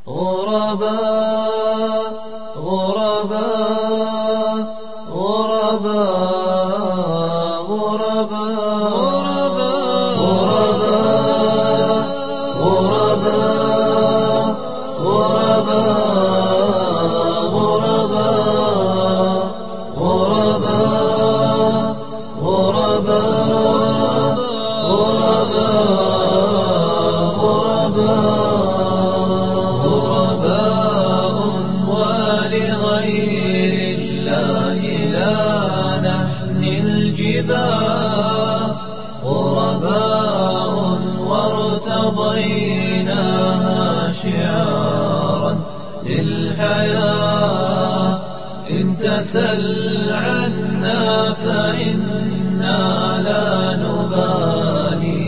غرباء غرباء غرباء غرباء غرباء غرباء ولغير الله لا نحني الجباه غرباء وارتضيناها شعارا للحياة إن تسل عنا فإنا لا نبالي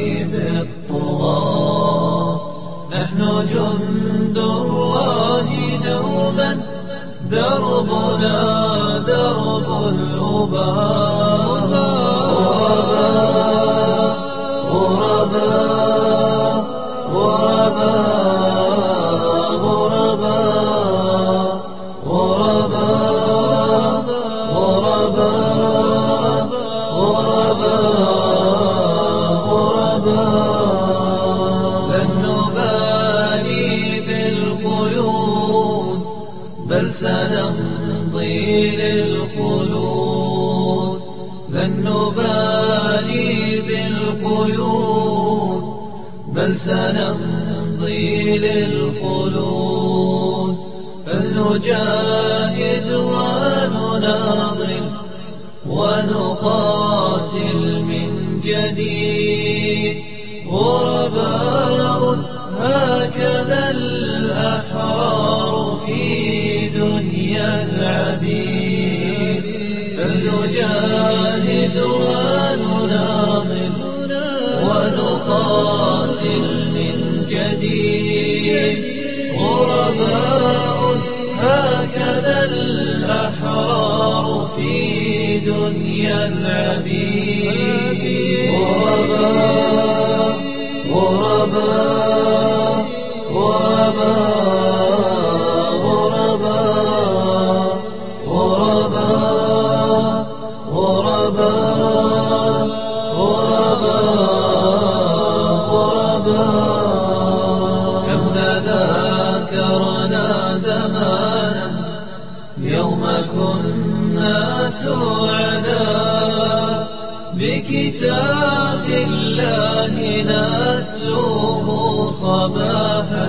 بالطغاة نحن جند الله دوما دربنا درب الأباء غرباء غرباء غرباء غرباء غرباء غرباء لن نبالي بالقيود بل سنمضي للخلود لن نبالي بالقيود بل سنمضي للخلود فلنجاهد ونناضل ونقاتل من جديد غرباء هكذا الأحرار في دنيا العبيد فلنجاهد ونناضل ونقاتل من جديد غرباء هكذا الأحرار في دنيا العبيد غرباء غرباء غرباء غرباء غرباء غرباء كم تذاكرنا زمانا يوم كنا سعداء بكتاب الله نتلوه صباحا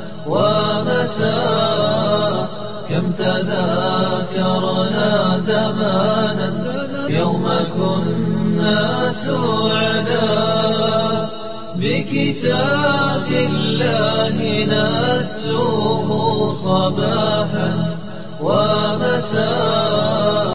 ومساء كم تذاكرنا زمانا يوم كنا سعداء بكتاب الله نتلوه صباحا ومساء